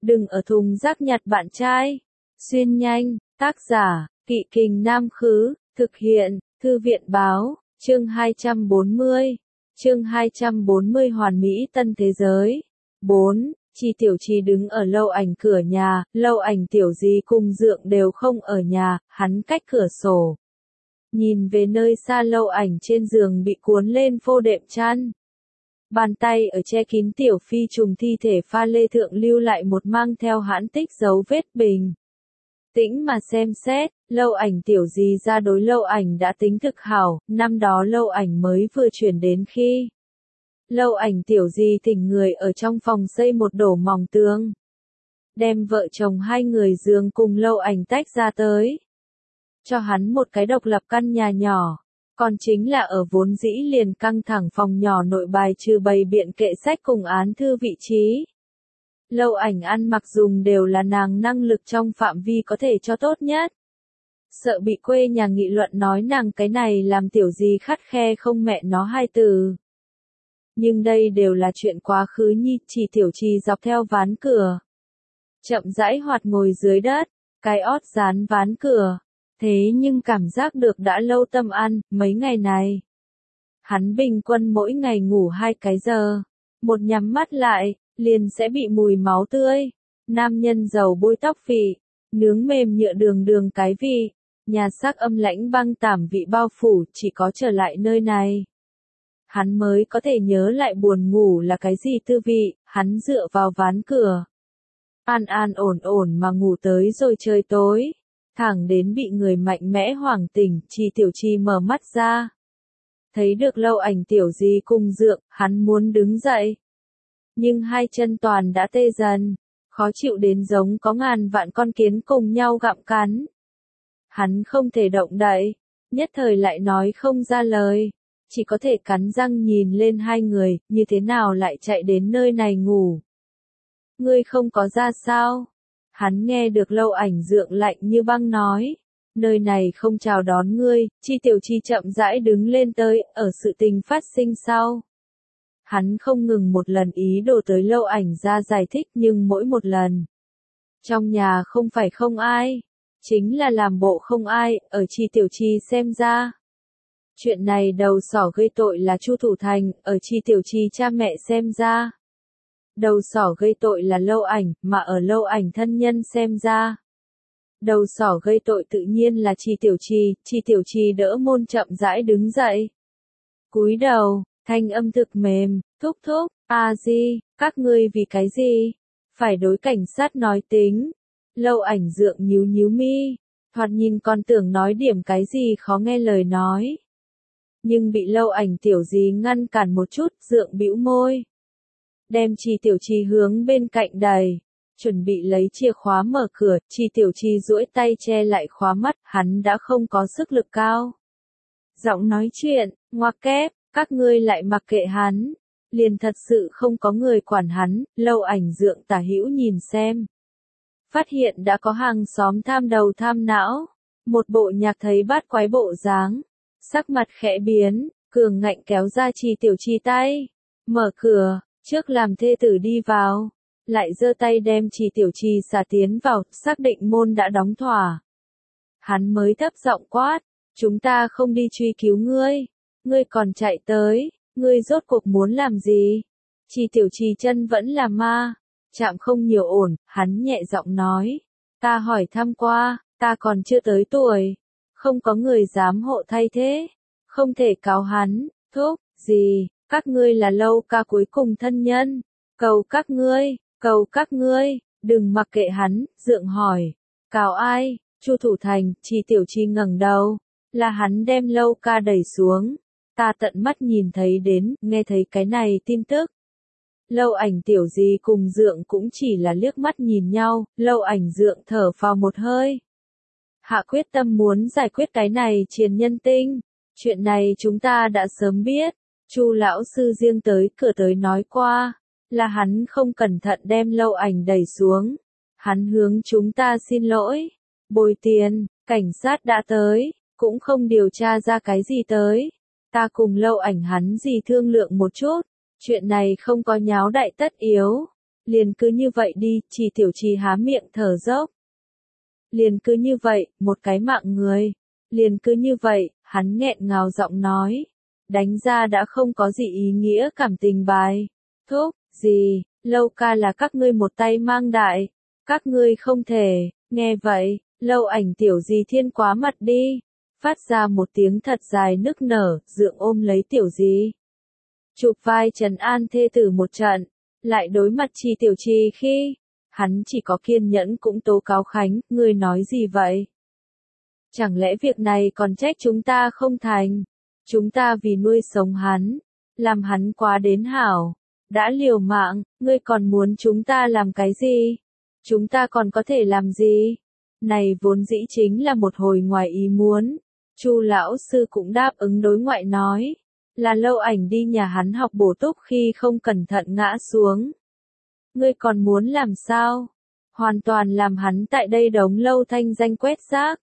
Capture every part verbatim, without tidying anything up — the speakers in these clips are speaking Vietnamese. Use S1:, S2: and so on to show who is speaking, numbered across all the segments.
S1: Đừng ở thùng rác nhặt bạn trai. Xuyên nhanh, tác giả, Kỵ Kình Nam Khứ, thực hiện, Thư viện Báo, chương hai trăm bốn mươi. Chương hai trăm bốn mươi Hoàn Mỹ Tân Thế Giới. bốn. Chi Tiểu Chi đứng ở Lâu Ảnh cửa nhà, Lâu Ảnh Tiểu Di cùng Dượng đều không ở nhà, hắn cách cửa sổ. Nhìn về nơi xa Lâu Ảnh trên giường bị cuốn lên phô đệm chăn. Bàn tay ở che kín Tiểu Phi trùng thi thể pha lê thượng lưu lại một mang theo hãn tích dấu vết bình. Tĩnh mà xem xét, Lâu Ảnh Tiểu Di ra đối Lâu Ảnh đã tính thực hảo, năm đó Lâu Ảnh mới vừa chuyển đến khi. Lâu Ảnh Tiểu Di thỉnh người ở trong phòng xây một đổ mỏng tường. Đem vợ chồng hai người giường cùng Lâu Ảnh tách ra tới. Cho hắn một cái độc lập căn nhà nhỏ. Còn chính là ở vốn dĩ liền căng thẳng phòng nhỏ nội bài trừ bày biện kệ sách cùng án thư vị trí. Lâu Ảnh ăn mặc dùng đều là nàng năng lực trong phạm vi có thể cho tốt nhất. Sợ bị quê nhà nghị luận nói nàng cái này làm Tiểu Di khắt khe không mẹ nó hai từ. Nhưng đây đều là chuyện quá khứ nhi, chỉ Tiểu Chi dọc theo ván cửa. Chậm rãi hoạt ngồi dưới đất, cái ót dán ván cửa. Thế nhưng cảm giác được đã lâu tâm ăn, mấy ngày này. Hắn bình quân mỗi ngày ngủ hai cái giờ. Một nhắm mắt lại, liền sẽ bị mùi máu tươi. Nam nhân dầu bôi tóc phì, nướng mềm nhựa đường đường cái vị. Nhà xác âm lãnh băng tảm vị bao phủ, chỉ có trở lại nơi này. Hắn mới có thể nhớ lại buồn ngủ là cái gì tư vị, hắn dựa vào ván cửa. An an ổn ổn mà ngủ tới rồi trời tối. Thẳng đến bị người mạnh mẽ hoảng tỉnh, Chi Tiểu Chi mở mắt ra. Thấy được Lâu Ảnh Tiểu Di cùng Dượng, hắn muốn đứng dậy. Nhưng hai chân toàn đã tê dần, khó chịu đến giống có ngàn vạn con kiến cùng nhau gặm cắn. Hắn không thể động đậy, nhất thời lại nói không ra lời, chỉ có thể cắn răng nhìn lên hai người, như thế nào lại chạy đến nơi này ngủ. Ngươi không có ra sao? Hắn nghe được Lâu Ảnh Dượng lạnh như băng nói, nơi này không chào đón ngươi. Chi Tiểu Chi chậm rãi đứng lên tới, ở sự tình phát sinh sau. Hắn không ngừng một lần ý đồ tới Lâu Ảnh ra giải thích nhưng mỗi một lần. Trong nhà không phải không ai, chính là làm bộ không ai, ở Chi Tiểu Chi xem ra. Chuyện này đầu sỏ gây tội là Chu Thủ Thành, ở Chi Tiểu Chi cha mẹ xem ra. Đầu sỏ gây tội là Lâu Ảnh, mà ở Lâu Ảnh thân nhân xem ra. Đầu sỏ gây tội tự nhiên là Chi Tiểu Chi, Chi Tiểu Chi đỡ môn chậm rãi đứng dậy. Cúi đầu, thanh âm thực mềm, thúc thúc, a di, các ngươi vì cái gì? Phải đối cảnh sát nói tính. Lâu Ảnh Dượng nhíu nhíu mi, thoạt nhìn còn tưởng nói điểm cái gì khó nghe lời nói. Nhưng bị Lâu Ảnh Tiểu Di ngăn cản một chút, Dượng bĩu môi. Đem Chi Tiểu Chi hướng bên cạnh đẩy, chuẩn bị lấy chìa khóa mở cửa, Chi Tiểu Chi duỗi tay che lại khóa mắt, hắn đã không có sức lực cao. Giọng nói chuyện, ngoặc kép, các ngươi lại mặc kệ hắn, liền thật sự không có người quản hắn. Lâu Ảnh Dượng tả hữu nhìn xem. Phát hiện đã có hàng xóm tham đầu tham não, một bộ nhạc thấy bát quái bộ dáng, sắc mặt khẽ biến, cường ngạnh kéo ra Chi Tiểu Chi tay, mở cửa. Trước làm thê tử đi vào, lại giơ tay đem Chi Tiểu Chi xả tiến vào, xác định môn đã đóng thỏa. Hắn mới thấp giọng quát, chúng ta không đi truy cứu ngươi, ngươi còn chạy tới, ngươi rốt cuộc muốn làm gì? Chi Tiểu Chi chân vẫn là ma, chạm không nhiều ổn, hắn nhẹ giọng nói, ta hỏi thăm qua, ta còn chưa tới tuổi, không có người dám hộ thay thế, không thể cáo hắn, thúc, gì? Các ngươi là Lâu ca cuối cùng thân nhân, cầu các ngươi, cầu các ngươi, đừng mặc kệ hắn. Dượng hỏi, cáo ai? Chu Thủ Thành. Chi Tiểu Chi ngẩng đầu, là hắn đem Lâu ca đẩy xuống, ta tận mắt nhìn thấy đến, nghe thấy cái này tin tức. Lâu Ảnh Tiểu Di cùng Dượng cũng chỉ là liếc mắt nhìn nhau, Lâu Ảnh Dượng thở phào một hơi. Hạ quyết tâm muốn giải quyết cái này triền nhân tinh, chuyện này chúng ta đã sớm biết. Chu lão sư riêng tới cửa tới nói qua, là hắn không cẩn thận đem Lâu Ảnh đẩy xuống. Hắn hướng chúng ta xin lỗi, bồi tiền, cảnh sát đã tới, cũng không điều tra ra cái gì tới. Ta cùng Lâu Ảnh hắn gì thương lượng một chút, chuyện này không có nháo đại tất yếu. Liền cứ như vậy đi, Trì Tiểu Trì há miệng thở dốc. Liền cứ như vậy, một cái mạng người. Liền cứ như vậy, hắn nghẹn ngào giọng nói. Đánh ra đã không có gì ý nghĩa cảm tình bài. Thúc, gì, Lâu ca là các ngươi một tay mang đại. Các ngươi không thể, nghe vậy, Lâu Ảnh tiểu gì thiên quá mặt đi. Phát ra một tiếng thật dài nức nở, dượng ôm lấy tiểu gì. Chụp vai trấn an thê tử một trận, lại đối mặt Trì Tiểu Trì khi, hắn chỉ có kiên nhẫn cũng tố cáo Khánh, ngươi nói gì vậy? Chẳng lẽ việc này còn trách chúng ta không thành? Chúng ta vì nuôi sống hắn, làm hắn quá đến hảo, đã liều mạng, ngươi còn muốn chúng ta làm cái gì? Chúng ta còn có thể làm gì? Này vốn dĩ chính là một hồi ngoài ý muốn. Chu lão sư cũng đáp ứng đối ngoại nói, là Lâu Ảnh đi nhà hắn học bổ túc khi không cẩn thận ngã xuống. Ngươi còn muốn làm sao? Hoàn toàn làm hắn tại đây đống lâu thanh danh quét rác.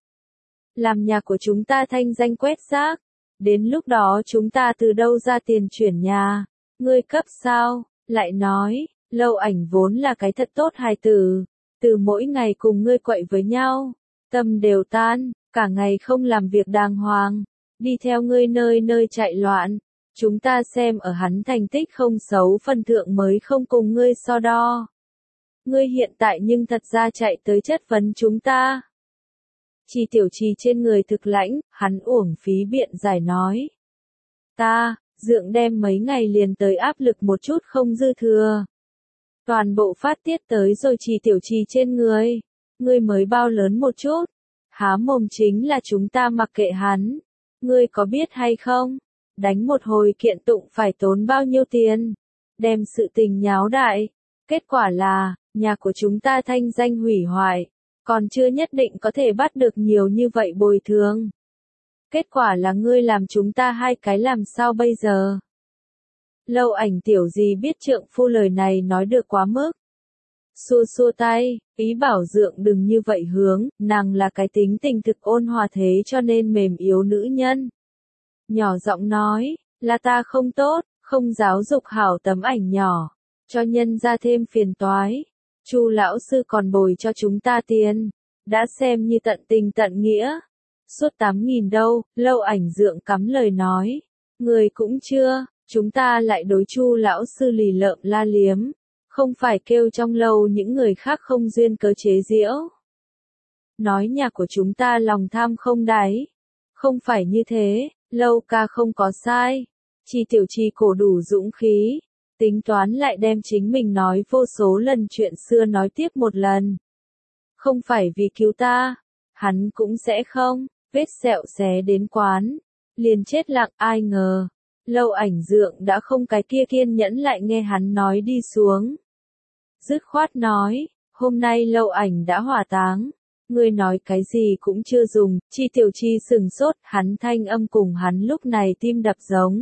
S1: Làm nhà của chúng ta thanh danh quét rác. Đến lúc đó chúng ta từ đâu ra tiền chuyển nhà? Ngươi cấp sao? Lại nói, Lâu Ảnh vốn là cái thật tốt hài tử. Từ mỗi ngày cùng ngươi quậy với nhau, tâm đều tan, cả ngày không làm việc đàng hoàng, đi theo ngươi nơi nơi chạy loạn. Chúng ta xem ở hắn thành tích không xấu phần thượng mới không cùng ngươi so đo. Ngươi hiện tại nhưng thật ra chạy tới chất vấn chúng ta. Trì Tiểu Trì trên người thực lãnh, hắn uổng phí biện giải nói. Ta, dượng đem mấy ngày liền tới áp lực một chút không dư thừa. Toàn bộ phát tiết tới rồi Trì Tiểu Trì trên người. Ngươi mới bao lớn một chút. Há mồm chính là chúng ta mặc kệ hắn. Ngươi có biết hay không? Đánh một hồi kiện tụng phải tốn bao nhiêu tiền? Đem sự tình nháo đại. Kết quả là, nhà của chúng ta thanh danh hủy hoại. Còn chưa nhất định có thể bắt được nhiều như vậy bồi thường. Kết quả là ngươi làm chúng ta hai cái làm sao bây giờ? Lâu Ảnh tiểu gì biết trượng phu lời này nói được quá mức. Xua xua tay, ý bảo dượng đừng như vậy hướng, nàng là cái tính tình thực ôn hòa thế cho nên mềm yếu nữ nhân. Nhỏ giọng nói, là ta không tốt, không giáo dục hảo tấm ảnh nhỏ, cho nhân ra thêm phiền toái. Chu lão sư còn bồi cho chúng ta tiền, đã xem như tận tình tận nghĩa. Suốt tám nghìn đâu, Lâu Ảnh dượng cắm lời nói, người cũng chưa, chúng ta lại đối Chu lão sư lì lợm la liếm, không phải kêu trong lâu những người khác không duyên cớ chế giễu. Nói nhà của chúng ta lòng tham không đáy, không phải như thế, Lâu ca không có sai. Trì Tiểu Trì cổ đủ dũng khí, tính toán lại đem chính mình nói vô số lần chuyện xưa nói tiếp một lần. Không phải vì cứu ta, hắn cũng sẽ không, vết sẹo xé đến quán, liền chết lặng ai ngờ. Lâu Ảnh dượng đã không cái kia kiên nhẫn lại nghe hắn nói đi xuống. Dứt khoát nói, hôm nay Lâu Ảnh đã hỏa táng. Ngươi nói cái gì cũng chưa dùng, Trì Tiểu Trì sừng sốt, hắn thanh âm cùng hắn lúc này tim đập giống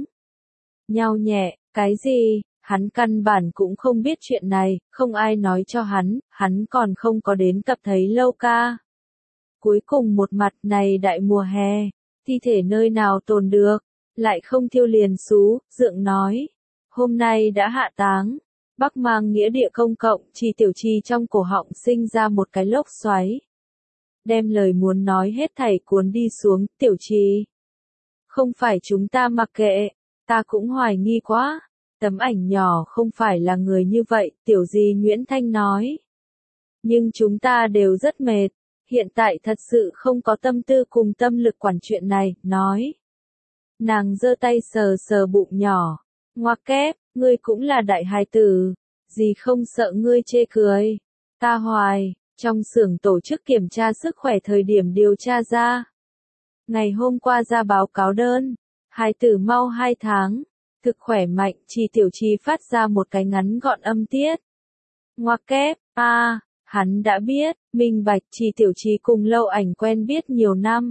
S1: nhau nhẹ, cái gì, hắn căn bản cũng không biết chuyện này, không ai nói cho hắn, hắn còn không có đến cập thấy Lâu ca. Cuối cùng một mặt này đại mùa hè, thi thể nơi nào tồn được, lại không thiêu liền xú, dượng nói, hôm nay đã hạ táng. Bắc Mang nghĩa địa công cộng, Trì Tiểu Trì trong cổ họng sinh ra một cái lốc xoáy. Đem lời muốn nói hết thảy cuốn đi xuống, Tiểu Trì. Không phải chúng ta mặc kệ, ta cũng hoài nghi quá. Tấm ảnh nhỏ không phải là người như vậy, Tiểu Di Nguyễn Thanh nói. Nhưng chúng ta đều rất mệt, hiện tại thật sự không có tâm tư cùng tâm lực quản chuyện này, nói. Nàng giơ tay sờ sờ bụng nhỏ, ngoặc kép, ngươi cũng là đại hài tử, gì không sợ ngươi chê cười. Ta hoài, trong xưởng tổ chức kiểm tra sức khỏe thời điểm điều tra ra. Ngày hôm qua ra báo cáo đơn, hài tử mau hai tháng, thực khỏe mạnh, Trì Tiểu Trì phát ra một cái ngắn gọn âm tiết. Ngoặc kép, a, à, hắn đã biết, minh bạch, Trì Tiểu Trì cùng Lâu Ảnh quen biết nhiều năm.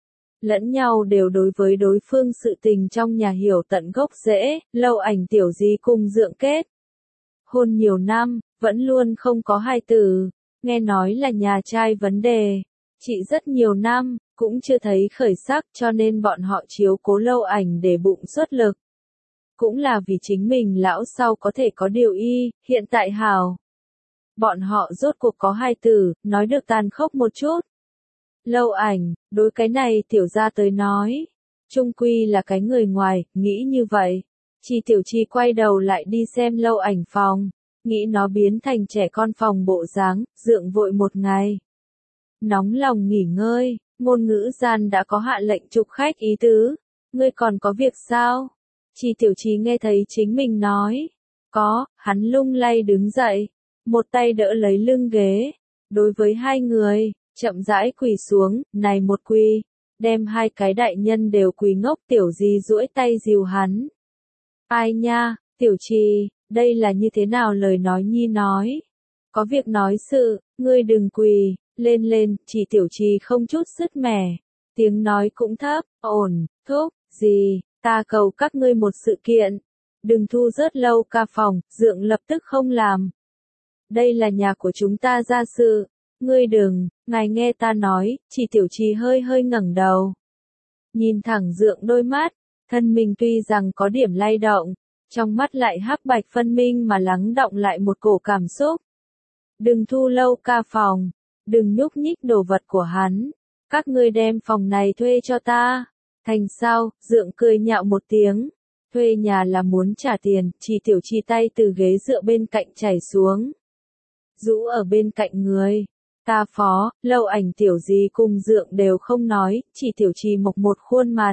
S1: Lẫn nhau đều đối với đối phương sự tình trong nhà hiểu tận gốc rễ, Lâu Ảnh Tiểu Di cùng dượng kết. Hôn nhiều năm, vẫn luôn không có hài tử, nghe nói là nhà trai vấn đề. Chị rất nhiều năm, cũng chưa thấy khởi sắc cho nên bọn họ chiếu cố Lâu Ảnh để bụng xuất lực. Cũng là vì chính mình lão sau có thể có điều y, hiện tại hảo. Bọn họ rốt cuộc có hai từ, nói được tàn khốc một chút. Lâu Ảnh, đối cái này tiểu gia tới nói. Trung quy là cái người ngoài, nghĩ như vậy. Chi Tiểu Chi quay đầu lại đi xem Lâu Ảnh phòng. Nghĩ nó biến thành trẻ con phòng bộ dáng, dượng vội một ngày. Nóng lòng nghỉ ngơi, ngôn ngữ gian đã có hạ lệnh chụp khách ý tứ. Ngươi còn có việc sao? Chi Tiểu Chi nghe thấy chính mình nói. Có, hắn lung lay đứng dậy. Một tay đỡ lấy lưng ghế. Đối với hai người, chậm rãi quỳ xuống, này một quỳ. Đem hai cái đại nhân đều quỳ ngốc. Tiểu Di duỗi tay dìu hắn. Ai nha, Tiểu Chi, đây là như thế nào lời nói nhi nói? Có việc nói sự, ngươi đừng quỳ, lên lên, chỉ Tiểu Chi không chút sứt mẻ. Tiếng nói cũng thấp, ổn, thúc, gì, ta cầu các ngươi một sự kiện. Đừng thu rớt Lâu Ca phòng, dượng lập tức không làm. Đây là nhà của chúng ta gia sự. Ngươi đừng, ngài nghe ta nói, chỉ Tiểu Chi hơi hơi ngẩng đầu. Nhìn thẳng dượng đôi mắt, thân mình tuy rằng có điểm lay động, trong mắt lại hắc bạch phân minh mà lắng động lại một cổ cảm xúc. Đừng thu Lâu Ca phòng, đừng nhúc nhích đồ vật của hắn, các ngươi đem phòng này thuê cho ta. Thành sao, dượng cười nhạo một tiếng, thuê nhà là muốn trả tiền, chỉ Tiểu Chi tay từ ghế dựa bên cạnh chảy xuống. Rũ ở bên cạnh người. Ta phó, Lâu Ảnh Tiểu Di cùng dượng đều không nói, chỉ Tiểu Chi mộc một khuôn mặt.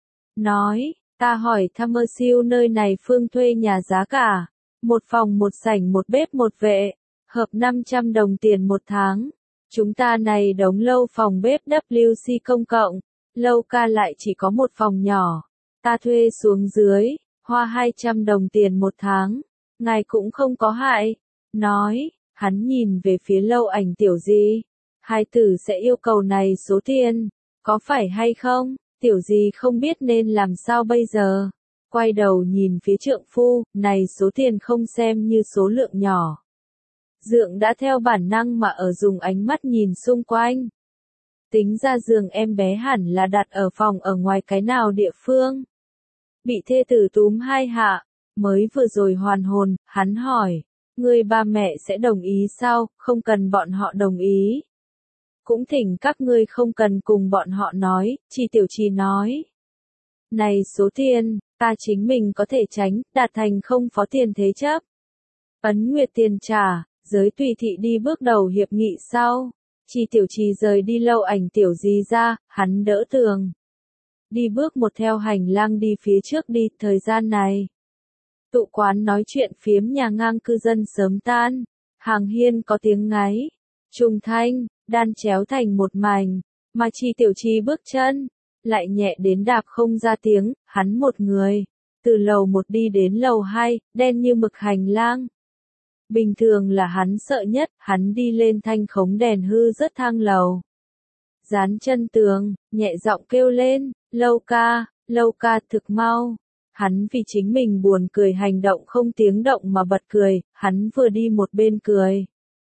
S1: Nói, ta hỏi thăm mơ siêu nơi này phương thuê nhà giá cả. Một phòng một sảnh một bếp một vệ, hợp năm trăm đồng tiền một tháng. Chúng ta này đóng lâu phòng bếp W C công cộng, Lâu Ca lại chỉ có một phòng nhỏ. Ta thuê xuống dưới, hoa hai trăm đồng tiền một tháng. Ngài cũng không có hại. Nói. Hắn nhìn về phía Lâu Ảnh Tiểu Di. Hai tử sẽ yêu cầu này số tiền. Có phải hay không? Tiểu Di không biết nên làm sao bây giờ. Quay đầu nhìn phía trượng phu, này số tiền không xem như số lượng nhỏ. Dượng đã theo bản năng mà ở dùng ánh mắt nhìn xung quanh. Tính ra giường em bé hẳn là đặt ở phòng ở ngoài cái nào địa phương. Bị thê tử túm hai hạ, mới vừa rồi hoàn hồn, hắn hỏi. Người ba mẹ sẽ đồng ý sao, không cần bọn họ đồng ý. Cũng thỉnh các ngươi không cần cùng bọn họ nói, chỉ Tiểu Chi nói. Này số tiền, ta chính mình có thể tránh, đạt thành không phó tiền thế chấp. Ấn nguyệt tiền trả, giới tùy thị đi bước đầu hiệp nghị sau. Chỉ Tiểu Chi rời đi Lâu Ảnh Tiểu Di ra, hắn đỡ tường. Đi bước một theo hành lang đi phía trước đi, thời gian này. Tụ quán nói chuyện phiếm nhà ngang cư dân sớm tan, hàng hiên có tiếng ngáy, trùng thanh, đan chéo thành một mảnh, mà Chi Tiểu Chi bước chân, lại nhẹ đến đạp không ra tiếng, hắn một người, từ lầu một đi đến lầu hai, đen như mực hành lang. Bình thường là hắn sợ nhất, hắn đi lên thanh khống đèn hư rất thang lầu. Dán chân tường, nhẹ giọng kêu lên, Lâu Ca, Lâu Ca thực mau. Hắn vì chính mình buồn cười hành động không tiếng động mà bật cười, hắn vừa đi một bên cười.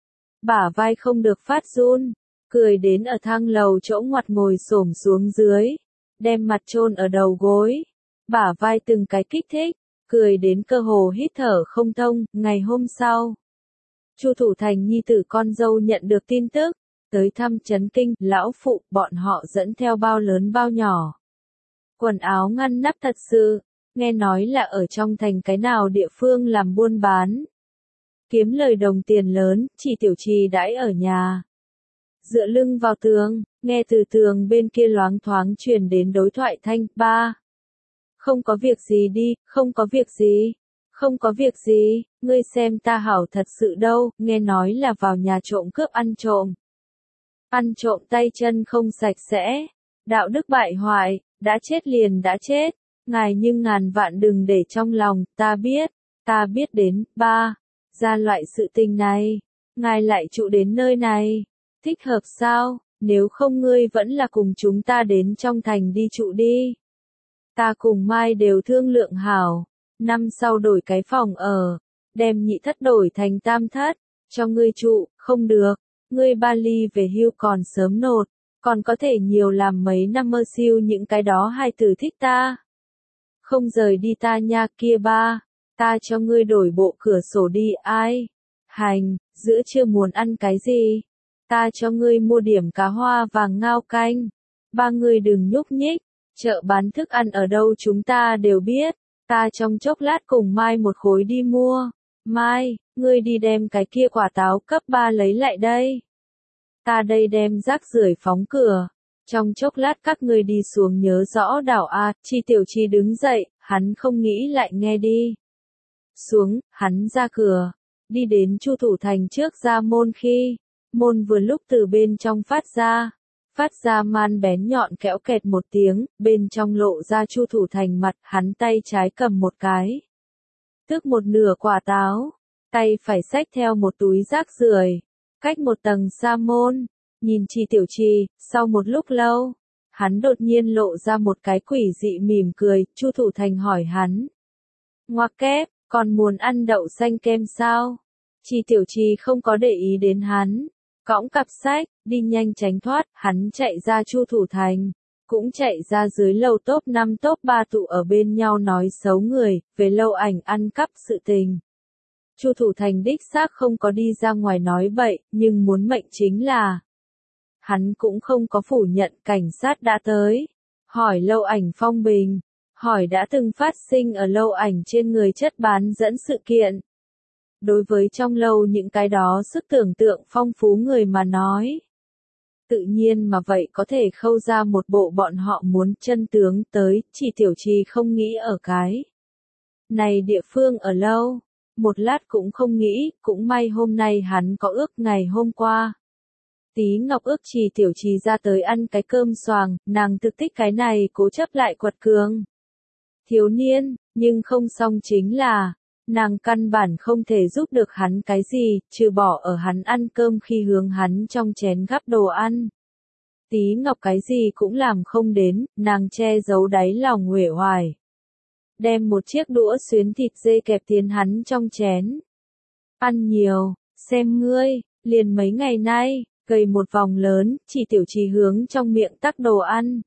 S1: Bả vai không được phát run, cười đến ở thang lầu chỗ ngoặt ngồi xổm xuống dưới, đem mặt chôn ở đầu gối, bả vai từng cái kích thích, cười đến cơ hồ hít thở không thông. Ngày hôm sau, Chu Thủ Thành nhi tử con dâu nhận được tin tức, tới thăm chấn kinh, lão phụ, bọn họ dẫn theo bao lớn bao nhỏ. Quần áo ngăn nắp thật sự. Nghe nói là ở trong thành cái nào địa phương làm buôn bán. Kiếm lời đồng tiền lớn, chỉ Tiểu Chi đãi ở nhà. Dựa lưng vào tường, nghe từ tường bên kia loáng thoáng truyền đến đối thoại thanh, ba. Không có việc gì đi, không có việc gì, không có việc gì, ngươi xem ta hảo thật sự đâu, nghe nói là vào nhà trộm cướp ăn trộm. Ăn trộm tay chân không sạch sẽ, đạo đức bại hoại, đã chết liền đã chết. Ngài nhưng ngàn vạn đừng để trong lòng, ta biết, ta biết đến, ba, ra loại sự tình này, ngài lại trụ đến nơi này, thích hợp sao, nếu không ngươi vẫn là cùng chúng ta đến trong thành đi trụ đi. Ta cùng Mai đều thương lượng hảo, năm sau đổi cái phòng ở, đem nhị thất đổi thành tam thất, cho ngươi trụ, không được, ngươi ba ly về hưu còn sớm nột, còn có thể nhiều làm mấy năm mơ siêu những cái đó hai tử thích ta. Không rời đi ta nha kia ba, ta cho ngươi đổi bộ cửa sổ đi, ai? Hành, giữa trưa muốn ăn cái gì? Ta cho ngươi mua điểm cá hoa vàng ngao canh. Ba người đừng nhúc nhích, chợ bán thức ăn ở đâu chúng ta đều biết. Ta trong chốc lát cùng Mai một khối đi mua. Mai, ngươi đi đem cái kia quả táo cấp ba lấy lại đây. Ta đây đem rác rưởi phóng cửa. Trong chốc lát các ngươi đi xuống nhớ rõ đảo A, Chi Tiểu Chi đứng dậy, hắn không nghĩ lại nghe đi. Xuống, hắn ra cửa, đi đến Chu Thủ Thành trước ra môn khi, môn vừa lúc từ bên trong phát ra, phát ra man bén nhọn kẽo kẹt một tiếng, bên trong lộ ra Chu Thủ Thành mặt, hắn tay trái cầm một cái, tức một nửa quả táo, tay phải xách theo một túi rác rưởi, cách một tầng xa môn, nhìn Chi Tiểu Chi, sau một lúc lâu, hắn đột nhiên lộ ra một cái quỷ dị mỉm cười, Chu Thủ Thành hỏi hắn. Ngoặc kép, còn muốn ăn đậu xanh kem sao? Chi Tiểu Chi không có để ý đến hắn, cõng cặp sách, đi nhanh tránh thoát, hắn chạy ra Chu Thủ Thành, cũng chạy ra dưới lầu top năm top ba tụ ở bên nhau nói xấu người, về lâu ảnh ăn cắp sự tình. Chu Thủ Thành đích xác không có đi ra ngoài nói bậy, nhưng muốn mệnh chính là hắn cũng không có phủ nhận cảnh sát đã tới, hỏi lâu ảnh phong bình, hỏi đã từng phát sinh ở lâu ảnh trên người chất bán dẫn sự kiện. Đối với trong lâu những cái đó sức tưởng tượng phong phú người mà nói. Tự nhiên mà vậy có thể khâu ra một bộ bọn họ muốn chân tướng tới, Chỉ Tiểu Chi không nghĩ ở cái này địa phương ở lâu, một lát cũng không nghĩ, cũng may hôm nay hắn có ước ngày hôm qua. Tí Ngọc ước Chỉ Tiểu Chi ra tới ăn cái cơm xoàng, nàng thực thích cái này cố chấp lại quật cường. Thiếu niên, nhưng không xong chính là, nàng căn bản không thể giúp được hắn cái gì, trừ bỏ ở hắn ăn cơm khi hướng hắn trong chén gắp đồ ăn. Tí Ngọc cái gì cũng làm không đến, nàng che giấu đáy lòng uể oải. Đem một chiếc đũa xuyến thịt dê kẹp tiến hắn trong chén. Ăn nhiều, xem ngươi, liền mấy ngày nay, gầy một vòng lớn, Chỉ Tiểu Chi hướng trong miệng tắc đồ ăn.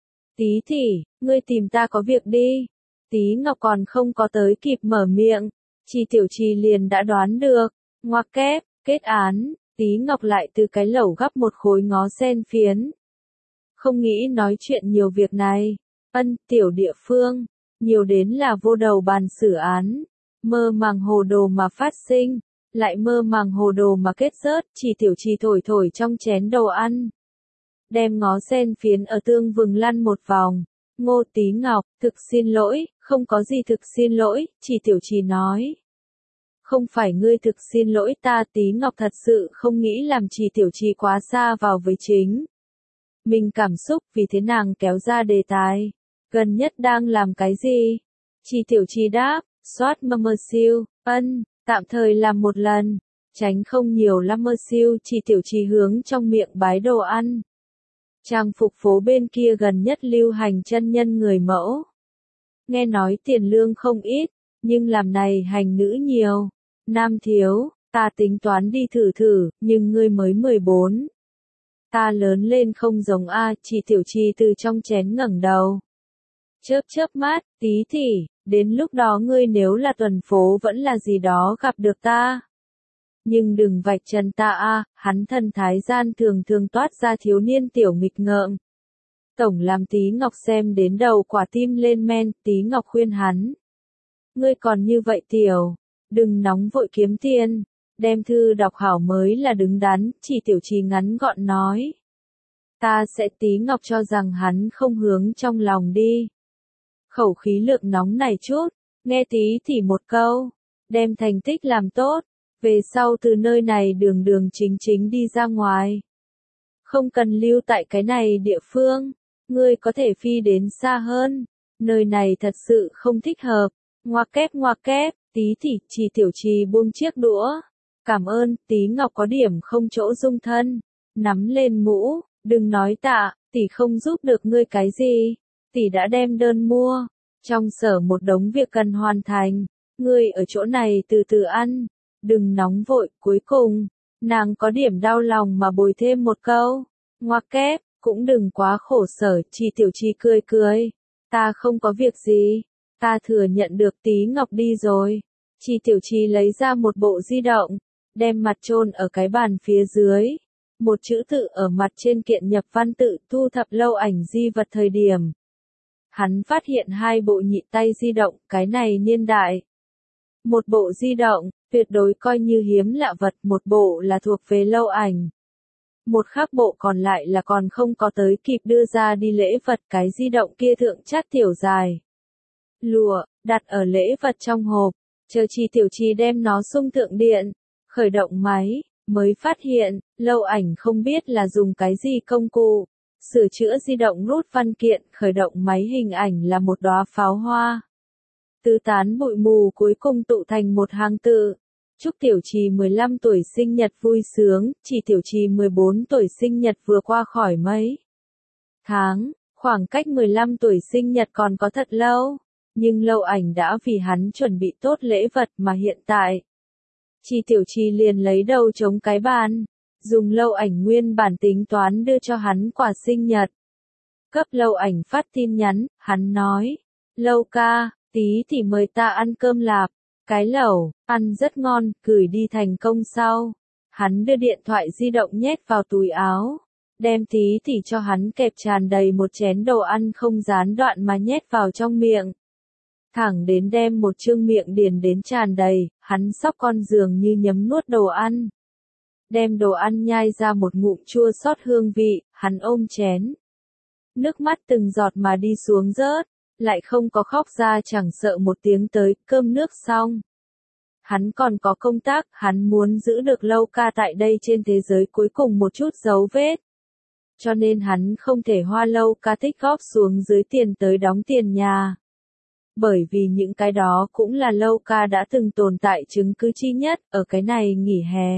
S1: Tí tỷ, ngươi tìm ta có việc đi. Tí Ngọc còn không có tới kịp mở miệng, Chi Tiểu Chi liền đã đoán được, ngoặc kép, kết án, Tí Ngọc lại từ cái lẩu gắp một khối ngó sen phiến. Không nghĩ nói chuyện nhiều việc này, ân, tiểu địa phương, nhiều đến là vô đầu bàn xử án, mơ màng hồ đồ mà phát sinh, lại mơ màng hồ đồ mà kết rớt, Chi Tiểu Chi thổi thổi trong chén đồ ăn. Đem ngó sen phiến ở tương vừng lăn một vòng. Ngô Tí Ngọc, thực xin lỗi, không có gì thực xin lỗi, Chỉ Tiểu Chi nói. Không phải ngươi thực xin lỗi ta, Tí Ngọc thật sự không nghĩ làm Chỉ Tiểu Chi quá xa vào với chính. Mình cảm xúc vì thế nàng kéo ra đề tài. Gần nhất đang làm cái gì? Chỉ Tiểu Chi đáp, soát mơ mơ siêu, ân, tạm thời làm một lần. Tránh không nhiều lắm mơ siêu, Chỉ Tiểu Chi hướng trong miệng bái đồ ăn. Trang phục phố bên kia gần nhất lưu hành chân nhân người mẫu. Nghe nói tiền lương không ít, nhưng làm này hành nữ nhiều. Nam thiếu, ta tính toán đi thử thử, nhưng ngươi mới mười bốn. Ta lớn lên không giống A, Chỉ Tiểu Chi từ trong chén ngẩng đầu. Chớp chớp mắt, tí tỉ, đến lúc đó ngươi nếu là tuần phố vẫn là gì đó gặp được ta. Nhưng đừng vạch trần ta a, hắn thần thái gian thường thường toát ra thiếu niên tiểu nghịch ngợm. Tổng làm Tí Ngọc xem đến đầu quả tim lên men, Tí Ngọc khuyên hắn. Ngươi còn như vậy tiểu, đừng nóng vội kiếm tiền, đem thư đọc hảo mới là đứng đắn, Chỉ Tiểu Chi ngắn gọn nói. Ta sẽ Tí Ngọc cho rằng hắn không hướng trong lòng đi. Khẩu khí lượng nóng này chút, nghe tí thì một câu, đem thành tích làm tốt. Về sau từ nơi này đường đường chính chính đi ra ngoài. Không cần lưu tại cái này địa phương, ngươi có thể phi đến xa hơn. Nơi này thật sự không thích hợp. Ngoặc kép ngoặc kép, tí thì Chỉ Tiểu Chi buông chiếc đũa. Cảm ơn, Tí Ngọc có điểm không chỗ dung thân. Nắm lên mũ, đừng nói tạ, tỷ không giúp được ngươi cái gì. Tỷ đã đem đơn mua. Trong sở một đống việc cần hoàn thành. Ngươi ở chỗ này từ từ ăn. Đừng nóng vội, cuối cùng, nàng có điểm đau lòng mà bồi thêm một câu. Ngoặc kép, cũng đừng quá khổ sở, Chỉ Tiểu Chi cười cười. Ta không có việc gì, ta thừa nhận được Tí Ngọc đi rồi. Chỉ Tiểu Chi lấy ra một bộ di động, đem mặt chôn ở cái bàn phía dưới. Một chữ tự ở mặt trên kiện nhập văn tự thu thập lâu ảnh di vật thời điểm. Hắn phát hiện hai bộ nhị tay di động, cái này niên đại. Một bộ di động, tuyệt đối coi như hiếm lạ vật, một bộ là thuộc về lâu ảnh. Một khác bộ còn lại là còn không có tới kịp đưa ra đi lễ vật, cái di động kia thượng chát tiểu dài. Lụa, đặt ở lễ vật trong hộp, chờ Chi Tiểu Chi đem nó xung thượng điện, khởi động máy, mới phát hiện, lâu ảnh không biết là dùng cái gì công cụ. Sửa chữa di động nút văn kiện, khởi động máy hình ảnh là một đóa pháo hoa. Tứ tán bụi mù cuối cùng tụ thành một hàng tự. Chúc Tiểu Trì mười lăm tuổi sinh nhật vui sướng, chỉ Tiểu Trì mười bốn tuổi sinh nhật vừa qua khỏi mấy tháng, khoảng cách mười lăm tuổi sinh nhật còn có thật lâu, nhưng lâu ảnh đã vì hắn chuẩn bị tốt lễ vật mà hiện tại. Chỉ Tiểu Trì liền lấy đầu chống cái bàn, dùng lâu ảnh nguyên bản tính toán đưa cho hắn quà sinh nhật. Cấp lâu ảnh phát tin nhắn, hắn nói, lâu ca, tí thì mời ta ăn cơm lạp. Cái lẩu, ăn rất ngon, gửi đi thành công sau. Hắn đưa điện thoại di động nhét vào túi áo. Đem tí tỉ cho hắn kẹp tràn đầy một chén đồ ăn không gián đoạn mà nhét vào trong miệng. Thẳng đến đem một chương miệng điền đến tràn đầy, hắn sóc con giường như nhấm nuốt đồ ăn. Đem đồ ăn nhai ra một ngụm chua xót hương vị, hắn ôm chén. Nước mắt từng giọt mà đi xuống rớt. Lại không có khóc ra chẳng sợ một tiếng tới, cơm nước xong. Hắn còn có công tác, hắn muốn giữ được lâu ca tại đây trên thế giới cuối cùng một chút dấu vết. Cho nên hắn không thể hoa lâu ca tích góp xuống dưới tiền tới đóng tiền nhà. Bởi vì những cái đó cũng là lâu ca đã từng tồn tại chứng cứ chi nhất, ở cái này nghỉ hè.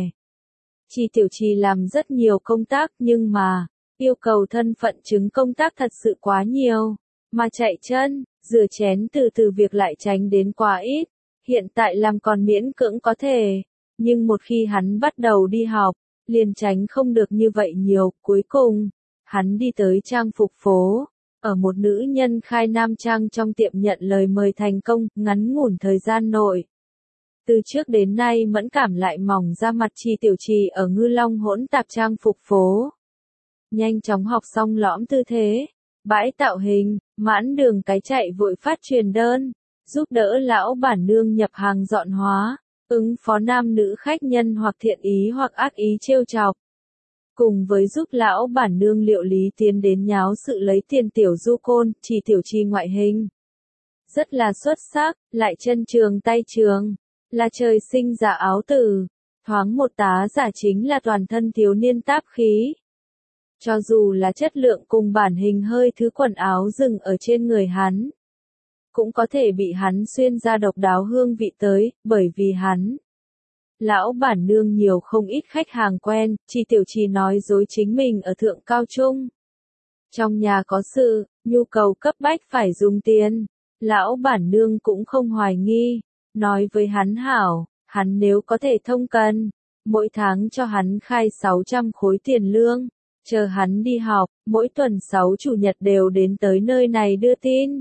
S1: Chi Tiểu Trì làm rất nhiều công tác nhưng mà, yêu cầu thân phận chứng công tác thật sự quá nhiều. Mà chạy chân, rửa chén từ từ việc lại tránh đến quá ít, hiện tại làm còn miễn cưỡng có thể, nhưng một khi hắn bắt đầu đi học, liền tránh không được như vậy nhiều, cuối cùng, hắn đi tới trang phục phố, ở một nữ nhân khai nam trang trong tiệm nhận lời mời thành công, ngắn ngủn thời gian nội. Từ trước đến nay mẫn cảm lại mỏng ra mặt Chi Tiểu Trì ở Ngư Long hỗn tạp trang phục phố. Nhanh chóng học xong lõm tư thế. Bãi tạo hình, mãn đường cái chạy vội phát truyền đơn, giúp đỡ lão bản nương nhập hàng dọn hóa, ứng phó nam nữ khách nhân hoặc thiện ý hoặc ác ý trêu chọc. Cùng với giúp lão bản nương liệu lý tiến đến nháo sự lấy tiền tiểu du côn, Chi Tiểu Trì ngoại hình. Rất là xuất sắc, lại chân trường tay trường, là trời sinh giả áo tử, thoáng một tá giả chính là toàn thân thiếu niên táp khí. Cho dù là chất lượng cùng bản hình hơi thứ quần áo dừng ở trên người hắn, cũng có thể bị hắn xuyên ra độc đáo hương vị tới, bởi vì hắn. Lão bản nương nhiều không ít khách hàng quen, Chi Tiểu Trì nói dối chính mình ở thượng cao trung. Trong nhà có sự, nhu cầu cấp bách phải dùng tiền, lão bản nương cũng không hoài nghi, nói với hắn hảo, hắn nếu có thể thông cần, mỗi tháng cho hắn khai sáu trăm khối tiền lương. Chờ hắn đi học, mỗi tuần sáu chủ nhật đều đến tới nơi này đưa tin.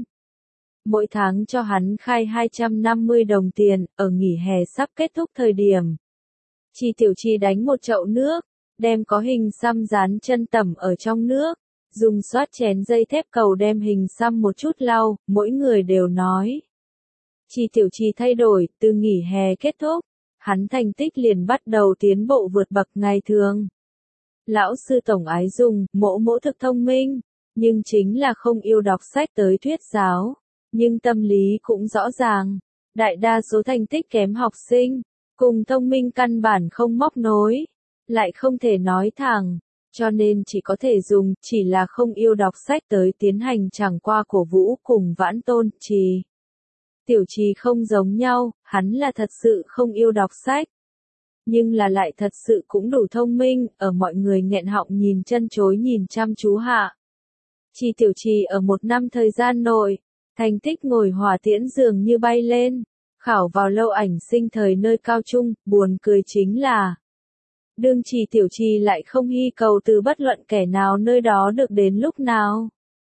S1: Mỗi tháng cho hắn khai hai trăm năm mươi đồng tiền, ở nghỉ hè sắp kết thúc thời điểm. Chi Tiểu Trì đánh một chậu nước, đem có hình xăm dán chân tẩm ở trong nước, dùng xoát chén dây thép cầu đem hình xăm một chút lau, mỗi người đều nói. Chi Tiểu Trì thay đổi, từ nghỉ hè kết thúc, hắn thành tích liền bắt đầu tiến bộ vượt bậc ngày thường. Lão sư tổng ái dùng, mỗ mỗ thực thông minh, nhưng chính là không yêu đọc sách tới thuyết giáo, nhưng tâm lý cũng rõ ràng, đại đa số thành tích kém học sinh, cùng thông minh căn bản không móc nối, lại không thể nói thẳng, cho nên chỉ có thể dùng, chỉ là không yêu đọc sách tới tiến hành chẳng qua cổ vũ cùng vãn tôn, Trì. Tiểu Trì không giống nhau, hắn là thật sự không yêu đọc sách. Nhưng là lại thật sự cũng đủ thông minh, ở mọi người nghẹn họng nhìn chân chối nhìn chăm chú hạ. Chi Tiểu Trì ở một năm thời gian nội, thành tích ngồi hỏa tiễn dường như bay lên, khảo vào lâu ảnh sinh thời nơi cao trung, buồn cười chính là. Đương Chi Tiểu Trì lại không hy cầu từ bất luận kẻ nào nơi đó được đến lúc nào.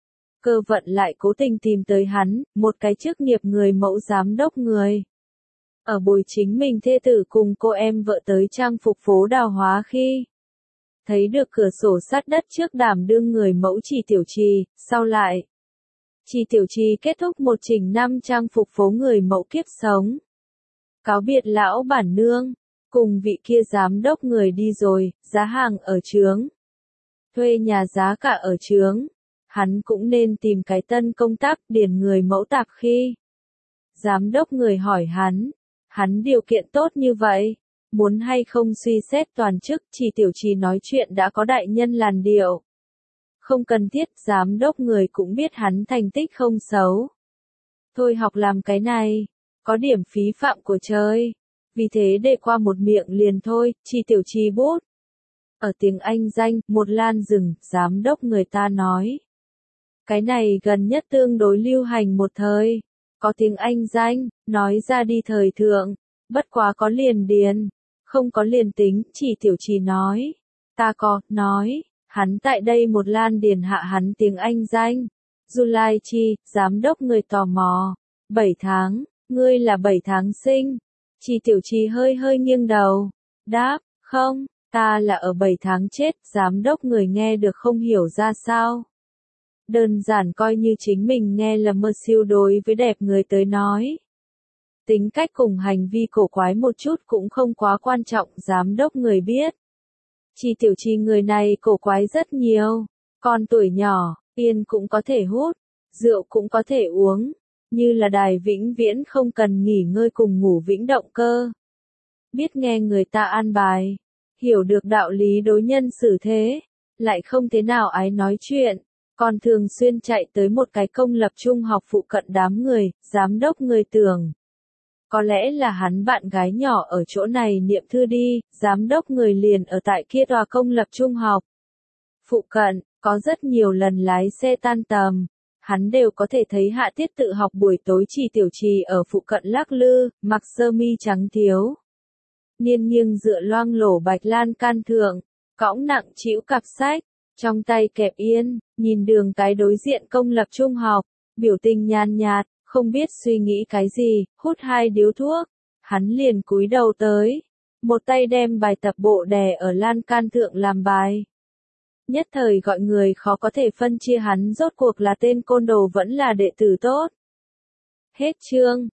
S1: Cơ vận lại cố tình tìm tới hắn, một cái chức nghiệp người mẫu giám đốc người. Ở buổi chính mình thê tử cùng cô em vợ tới trang phục phố Đào Hóa khi thấy được cửa sổ sát đất trước đảm đương người mẫu Trì Tiểu Trì, sau lại Trì Tiểu Trì kết thúc một trình năm trang phục phố người mẫu kiếp sống. Cáo biệt lão bản nương, cùng vị kia giám đốc người đi rồi, giá hàng ở trướng. Thuê nhà giá cả ở trướng. Hắn cũng nên tìm cái tân công tác điền người mẫu tạp khi. Giám đốc người hỏi hắn, hắn điều kiện tốt như vậy, muốn hay không suy xét toàn chức. Trì Tiểu Trì nói chuyện đã có đại nhân làn điệu. Không cần thiết, giám đốc người cũng biết hắn thành tích không xấu. Thôi học làm cái này, có điểm phí phạm của trời. Vì thế để qua một miệng liền thôi. Trì Tiểu Trì bút. Ở tiếng Anh danh, một lan rừng, giám đốc người ta nói. Cái này gần nhất tương đối lưu hành một thời. Có tiếng Anh danh, nói ra đi thời thượng. Bất quá có liền điền, không có liền tính. Trì Tiểu Trì nói. Ta có, nói. Hắn tại đây một lan điền hạ hắn tiếng Anh danh. July Chi, giám đốc người tò mò. bảy tháng, ngươi là bảy tháng sinh. Trì Tiểu Trì hơi hơi nghiêng đầu. Đáp, không, ta là ở bảy tháng chết. Giám đốc người nghe được không hiểu ra sao. Đơn giản coi như chính mình nghe là mơ siêu đối với đẹp người tới nói. Tính cách cùng hành vi cổ quái một chút cũng không quá quan trọng. Giám đốc người biết. Trì Tiểu Trì người này cổ quái rất nhiều. Con tuổi nhỏ, yên cũng có thể hút, rượu cũng có thể uống. Như là đài vĩnh viễn không cần nghỉ ngơi cùng ngủ vĩnh động cơ. Biết nghe người ta an bài. Hiểu được đạo lý đối nhân xử thế. Lại không thế nào ái nói chuyện. Còn thường xuyên chạy tới một cái công lập trung học phụ cận đám người. Giám đốc người tưởng. Có lẽ là hắn bạn gái nhỏ ở chỗ này niệm thư đi. Giám đốc người liền ở tại kia tòa công lập trung học phụ cận. Có rất nhiều lần lái xe tan tầm. Hắn đều có thể thấy hạ tiết tự học buổi tối Trì Tiểu Trì ở phụ cận lắc lư, mặc sơ mi trắng thiếu. Niên nghiêng dựa loang lổ bạch lan can thượng, cõng nặng trĩu cặp sách, trong tay kẹp yên, nhìn đường cái đối diện công lập trung học, biểu tình nhàn nhạt, không biết suy nghĩ cái gì, hút hai điếu thuốc. Hắn liền cúi đầu tới, một tay đem bài tập bộ đè ở lan can thượng làm bài. Nhất thời gọi người khó có thể phân chia hắn rốt cuộc là tên côn đồ vẫn là đệ tử tốt. Hết chương.